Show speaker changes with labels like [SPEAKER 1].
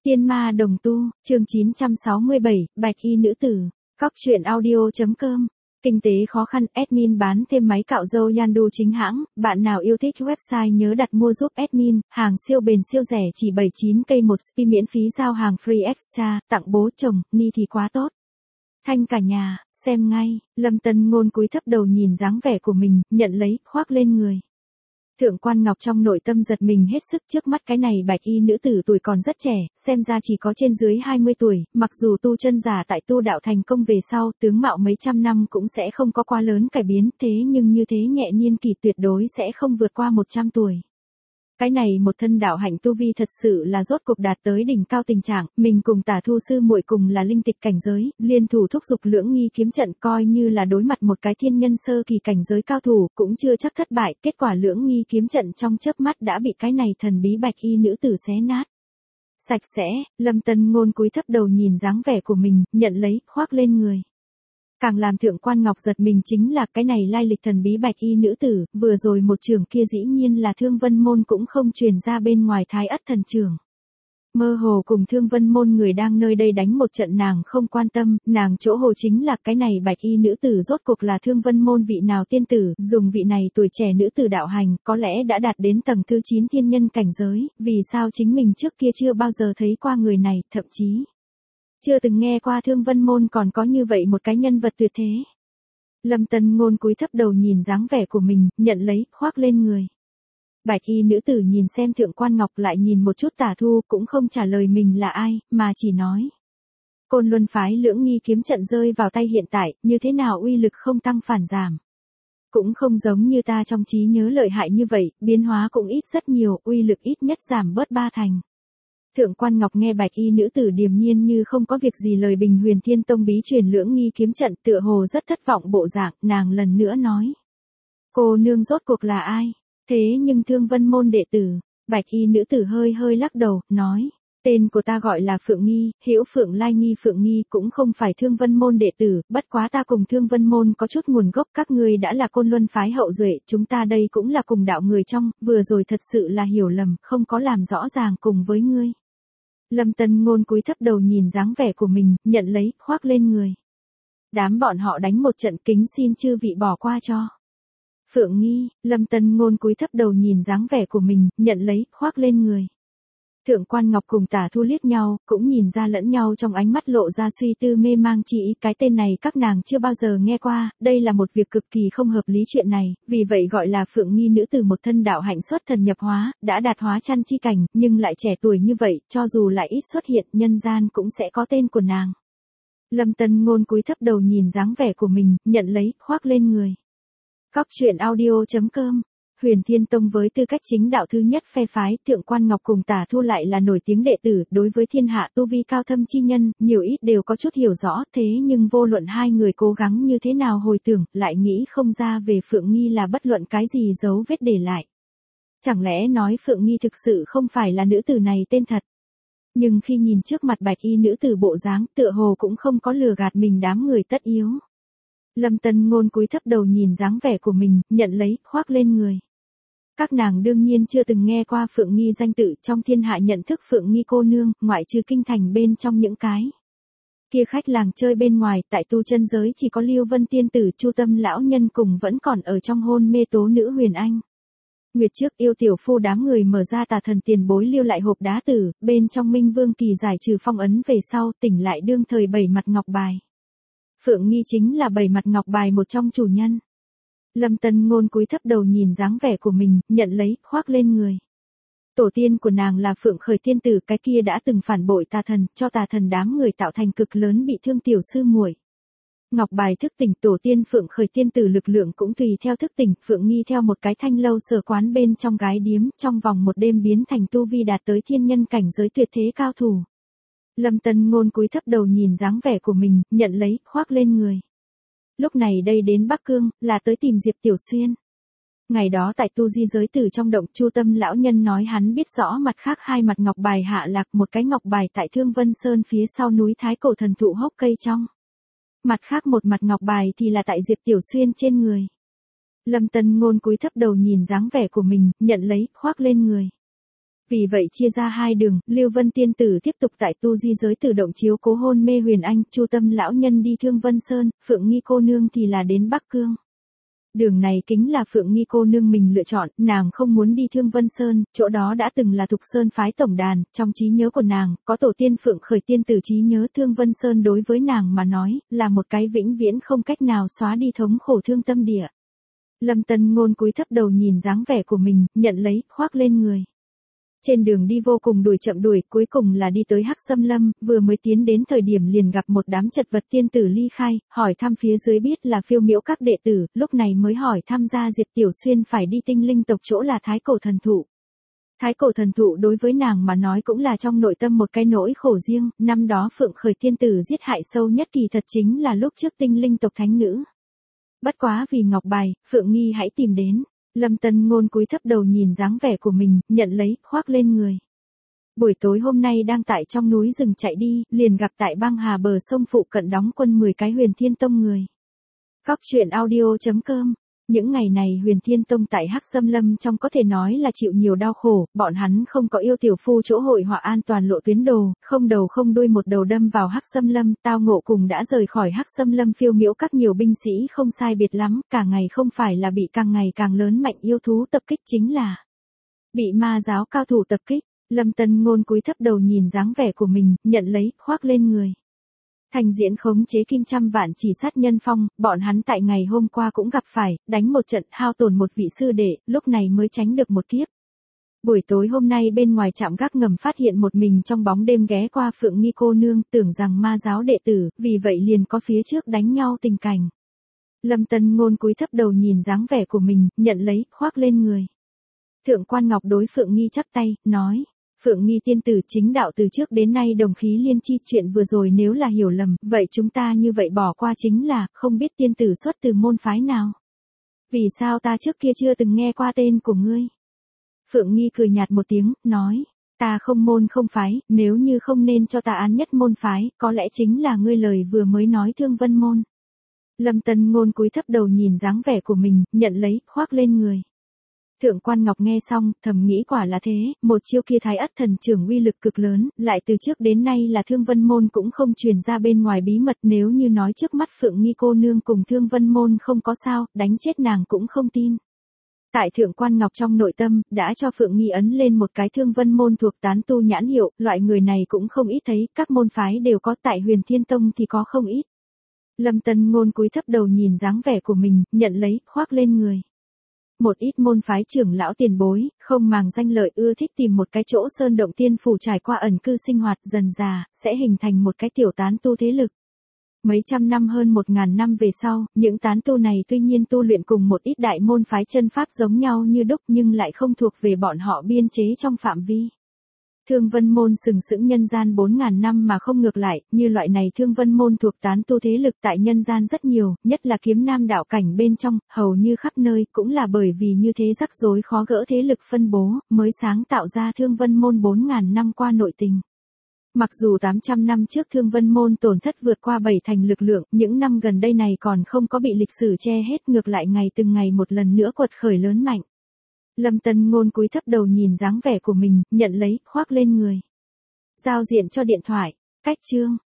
[SPEAKER 1] Tiên ma đồng tu, chương 967, Bạch y nữ tử. Cóc truyện audio.com. Kinh tế khó khăn, admin bán thêm máy cạo râu Yandu chính hãng, bạn nào yêu thích website nhớ đặt mua giúp admin, hàng siêu bền siêu rẻ chỉ 79k một spi miễn phí giao hàng free extra, tặng bố chồng, ni thì quá tốt. Thanh cả nhà, xem ngay, Lâm Tân Ngôn cúi thấp đầu nhìn dáng vẻ của mình, nhận lấy, khoác lên người. Thượng quan Ngọc trong nội tâm giật mình hết sức trước mắt cái này bạch y nữ tử tuổi còn rất trẻ, xem ra chỉ có trên dưới 20 tuổi, mặc dù tu chân giả tại tu đạo thành công về sau, tướng mạo mấy trăm năm cũng sẽ không có quá lớn cải biến, thế nhưng như thế nhẹ niên kỳ tuyệt đối sẽ không vượt qua 100 tuổi. Cái này một thân đạo hạnh tu vi thật sự là rốt cuộc đạt tới đỉnh cao tình trạng, mình cùng Tả Thu sư muội cùng là linh tịch cảnh giới, liên thủ thúc dục lưỡng nghi kiếm trận coi như là đối mặt một cái thiên nhân sơ kỳ cảnh giới cao thủ, cũng chưa chắc thất bại, kết quả lưỡng nghi kiếm trận trong chớp mắt đã bị cái này thần bí bạch y nữ tử xé nát. Sạch sẽ, Lâm Tân Ngôn cúi thấp đầu nhìn dáng vẻ của mình, nhận lấy, khoác lên người. Càng làm Thượng quan Ngọc giật mình chính là cái này lai lịch thần bí bạch y nữ tử, vừa rồi một trường kia dĩ nhiên là Thương Vân Môn cũng không truyền ra bên ngoài Thái Ất thần trường. Mơ hồ cùng Thương Vân Môn người đang nơi đây đánh một trận nàng không quan tâm, nàng chỗ hồ chính là cái này bạch y nữ tử rốt cuộc là Thương Vân Môn vị nào tiên tử, dùng vị này tuổi trẻ nữ tử đạo hành, có lẽ đã đạt đến tầng thứ 9 thiên nhân cảnh giới, vì sao chính mình trước kia chưa bao giờ thấy qua người này, thậm chí chưa từng nghe qua Thương Vân Môn còn có như vậy một cái nhân vật tuyệt thế. Lâm Tân Ngôn cúi thấp đầu nhìn dáng vẻ của mình, nhận lấy, khoác lên người. Bạch y nữ tử nhìn xem Thượng quan Ngọc lại nhìn một chút Tả Thu cũng không trả lời mình là ai, mà chỉ nói. Côn Luân phái lưỡng nghi kiếm trận rơi vào tay hiện tại, như thế nào uy lực không tăng phản giảm. Cũng không giống như ta trong trí nhớ lợi hại như vậy, biến hóa cũng ít rất nhiều, uy lực ít nhất giảm bớt 3 thành. Thượng quan Ngọc nghe bạch y nữ tử điềm nhiên như không có việc gì lời bình Huyền Thiên Tông bí truyền lưỡng nghi kiếm trận tựa hồ rất thất vọng bộ dạng, nàng lần nữa nói. Cô nương rốt cuộc là ai? Thế nhưng Thương Vân Môn đệ tử, bạch y nữ tử hơi hơi lắc đầu, nói. Tên của ta gọi là Phượng Nghi, Hữu Phượng Lai Nghi Phượng Nghi cũng không phải Thương Vân Môn đệ tử, bất quá ta cùng Thương Vân Môn có chút nguồn gốc các ngươi đã là Côn Luân phái hậu duệ, chúng ta đây cũng là cùng đạo người trong, vừa rồi thật sự là hiểu lầm, không có làm rõ ràng cùng với ngươi. Lâm Tân Ngôn cúi thấp đầu nhìn dáng vẻ của mình, nhận lấy, khoác lên người. Đám bọn họ đánh một trận kính xin chư vị bỏ qua cho. Phượng Nghi, Lâm Tân Ngôn cúi thấp đầu nhìn dáng vẻ của mình, nhận lấy, khoác lên người. Thượng quan Ngọc cùng Tả Thu liếc nhau, cũng nhìn ra lẫn nhau trong ánh mắt lộ ra suy tư mê mang chỉ cái tên này các nàng chưa bao giờ nghe qua, đây là một việc cực kỳ không hợp lý chuyện này, vì vậy gọi là Phượng Nghi nữ tử một thân đạo hạnh xuất thần nhập hóa, đã đạt hóa chăn chi cảnh, nhưng lại trẻ tuổi như vậy, cho dù lại ít xuất hiện, nhân gian cũng sẽ có tên của nàng. Lâm Tân Ngôn cúi thấp đầu nhìn dáng vẻ của mình, nhận lấy, khoác lên người. Cóc truyện audio.com. Huyền Thiên Tông với tư cách chính đạo thứ nhất phe phái, Thượng quan Ngọc cùng Tả Thu lại là nổi tiếng đệ tử, đối với thiên hạ tu vi cao thâm chi nhân, nhiều ít đều có chút hiểu rõ, thế nhưng vô luận hai người cố gắng như thế nào hồi tưởng, lại nghĩ không ra về Phượng Nghi là bất luận cái gì dấu vết để lại. Chẳng lẽ nói Phượng Nghi thực sự không phải là nữ tử này tên thật? Nhưng khi nhìn trước mặt bạch y nữ tử bộ dáng, tựa hồ cũng không có lừa gạt mình đám người tất yếu. Lâm Tân Ngôn cúi thấp đầu nhìn dáng vẻ của mình, nhận lấy, khoác lên người. Các nàng đương nhiên chưa từng nghe qua Phượng Nghi danh tự, trong thiên hạ nhận thức Phượng Nghi cô nương, ngoại trừ kinh thành bên trong những cái kia khách làng chơi bên ngoài, tại tu chân giới chỉ có Liêu Vân tiên tử, Chu Tâm lão nhân cùng vẫn còn ở trong hôn mê tố nữ Huyền Anh. Nguyệt trước yêu tiểu phu đám người mở ra Tà thần tiền bối lưu lại hộp đá tử, bên trong Minh Vương kỳ giải trừ phong ấn về sau, tỉnh lại đương thời 7 mặt ngọc bài. Phượng Nghi chính là 7 mặt ngọc bài một trong chủ nhân. Lâm Tân Ngôn cúi thấp đầu nhìn dáng vẻ của mình, nhận lấy, khoác lên người. Tổ tiên của nàng là Phượng Khởi tiên tử, cái kia đã từng phản bội Tà thần, cho Tà thần đám người tạo thành cực lớn bị thương tiểu sư muội. Ngọc bài thức tỉnh, tổ tiên Phượng Khởi tiên tử lực lượng cũng tùy theo thức tỉnh, Phượng Nghi theo một cái thanh lâu sở quán bên trong gái điếm, trong vòng một đêm biến thành tu vi đạt tới thiên nhân cảnh giới tuyệt thế cao thủ. Lâm Tân Ngôn cúi thấp đầu nhìn dáng vẻ của mình, nhận lấy, khoác lên người. Lúc này đây đến Bắc Cương, là tới tìm Diệp Tiểu Xuyên. Ngày đó tại tu di giới tử trong động, Chu Tâm lão nhân nói hắn biết rõ mặt khác hai mặt ngọc bài hạ lạc, một cái ngọc bài tại Thương Vân Sơn phía sau núi Thái Cổ thần thụ hốc cây trong. Mặt khác một mặt ngọc bài thì là tại Diệp Tiểu Xuyên trên người. Lâm Tân Ngôn cúi thấp đầu nhìn dáng vẻ của mình, nhận lấy, khoác lên người. Vì vậy chia ra hai đường, Lưu Vân tiên tử tiếp tục tại tu di giới tự động chiếu cố hôn mê Huyền Anh, Chu Tâm lão nhân đi Thương Vân Sơn, Phượng Nghi cô nương thì là đến Bắc Cương. Đường này kính là Phượng Nghi cô nương mình lựa chọn, nàng không muốn đi Thương Vân Sơn, chỗ đó đã từng là Thục Sơn phái tổng đàn, trong trí nhớ của nàng, có tổ tiên Phượng Khởi tiên tử trí nhớ Thương Vân Sơn đối với nàng mà nói, là một cái vĩnh viễn không cách nào xóa đi thống khổ thương tâm địa. Lâm Tân Ngôn cúi thấp đầu nhìn dáng vẻ của mình, nhận lấy, khoác lên người. Trên đường đi vô cùng chậm đuổi, cuối cùng là đi tới Hắc Sâm Lâm, vừa mới tiến đến thời điểm liền gặp một đám chật vật tiên tử ly khai, hỏi thăm phía dưới biết là Phiêu Miễu các đệ tử, lúc này mới hỏi thăm ra Diệp Tiểu Xuyên phải đi Tinh Linh tộc chỗ là Thái Cổ thần thụ. Thái Cổ thần thụ đối với nàng mà nói cũng là trong nội tâm một cái nỗi khổ riêng, năm đó Phượng Khởi tiên tử giết hại sâu nhất kỳ thật chính là lúc trước Tinh Linh tộc thánh nữ. Bất quá vì ngọc bài, Phượng Nghi hãy tìm đến. Lâm Tân Ngôn cúi thấp đầu nhìn dáng vẻ của mình, nhận lấy, khoác lên người. Buổi tối hôm nay đang tại trong núi rừng chạy đi, liền gặp tại băng hà bờ sông phụ cận đóng quân 10 cái Huyền Thiên Tông người. Góc truyện audio.com. Những ngày này Huyền Thiên Tông tại Hắc Sâm Lâm trong có thể nói là chịu nhiều đau khổ, bọn hắn không có yêu tiểu phu chỗ hội họa an toàn lộ tuyến đồ, không đầu không đuôi một đầu đâm vào Hắc Sâm Lâm, tao ngộ cùng đã rời khỏi Hắc Sâm Lâm Phiêu Miễu các nhiều binh sĩ không sai biệt lắm, cả ngày không phải là bị càng ngày càng lớn mạnh yêu thú tập kích chính là bị ma giáo cao thủ tập kích. Lâm Tân Ngôn cúi thấp đầu nhìn dáng vẻ của mình, nhận lấy, khoác lên người. Thành diễn khống chế Kim Trăm Vạn Chỉ sát nhân phong, bọn hắn tại ngày hôm qua cũng gặp phải, đánh một trận hao tổn một vị sư đệ, lúc này mới tránh được một kiếp. Buổi tối hôm nay bên ngoài trạm gác ngầm phát hiện một mình trong bóng đêm ghé qua Phượng Nghi cô nương, tưởng rằng ma giáo đệ tử, vì vậy liền có phía trước đánh nhau tình cảnh. Lâm Tân Ngôn cúi thấp đầu nhìn dáng vẻ của mình, nhận lấy, khoác lên người. Thượng quan Ngọc đối Phượng Nghi chắp tay, nói. Phượng Nghi tiên tử chính đạo từ trước đến nay đồng khí liên chi, chuyện vừa rồi nếu là hiểu lầm, vậy chúng ta như vậy bỏ qua chính là, không biết tiên tử xuất từ môn phái nào. Vì sao ta trước kia chưa từng nghe qua tên của ngươi? Phượng Nghi cười nhạt một tiếng, nói, ta không môn không phái, nếu như không nên cho ta án nhất môn phái, có lẽ chính là ngươi lời vừa mới nói Thương Vân môn. Lâm Tân Ngôn cúi thấp đầu nhìn dáng vẻ của mình, nhận lấy, khoác lên người. Thượng quan Ngọc nghe xong, thầm nghĩ quả là thế, một chiêu kia Thái Ất thần trưởng uy lực cực lớn, lại từ trước đến nay là Thương Vân môn cũng không truyền ra bên ngoài bí mật, nếu như nói trước mắt Phượng Nghi cô nương cùng Thương Vân môn không có sao, đánh chết nàng cũng không tin. Tại Thượng quan Ngọc trong nội tâm, đã cho Phượng Nghi ấn lên một cái Thương Vân môn thuộc tán tu nhãn hiệu, loại người này cũng không ít thấy, các môn phái đều có, tại Huyền Thiên Tông thì có không ít. Lâm Tân Ngôn cúi thấp đầu nhìn dáng vẻ của mình, nhận lấy, khoác lên người. Một ít môn phái trưởng lão tiền bối, không màng danh lợi ưa thích tìm một cái chỗ sơn động tiên phủ trải qua ẩn cư sinh hoạt dần già, sẽ hình thành một cái tiểu tán tu thế lực. Mấy trăm năm hơn 1000 năm về sau, những tán tu này tuy nhiên tu luyện cùng một ít đại môn phái chân pháp giống nhau như đúc nhưng lại không thuộc về bọn họ biên chế trong phạm vi. Thương Vân môn sừng sững nhân gian 4000 năm mà không ngược lại, như loại này Thương Vân môn thuộc tán tu thế lực tại nhân gian rất nhiều, nhất là kiếm nam đạo cảnh bên trong, hầu như khắp nơi, cũng là bởi vì như thế rắc rối khó gỡ thế lực phân bố, mới sáng tạo ra Thương Vân môn 4000 năm qua nội tình. Mặc dù 800 năm trước Thương Vân môn tổn thất vượt qua 7 thành lực lượng, những năm gần đây này còn không có bị lịch sử che hết, ngược lại ngày từng ngày một lần nữa quật khởi lớn mạnh. Lâm Tân Ngôn cúi thấp đầu nhìn dáng vẻ của mình, nhận lấy, khoác lên người. Giao diện cho điện thoại, cách chương.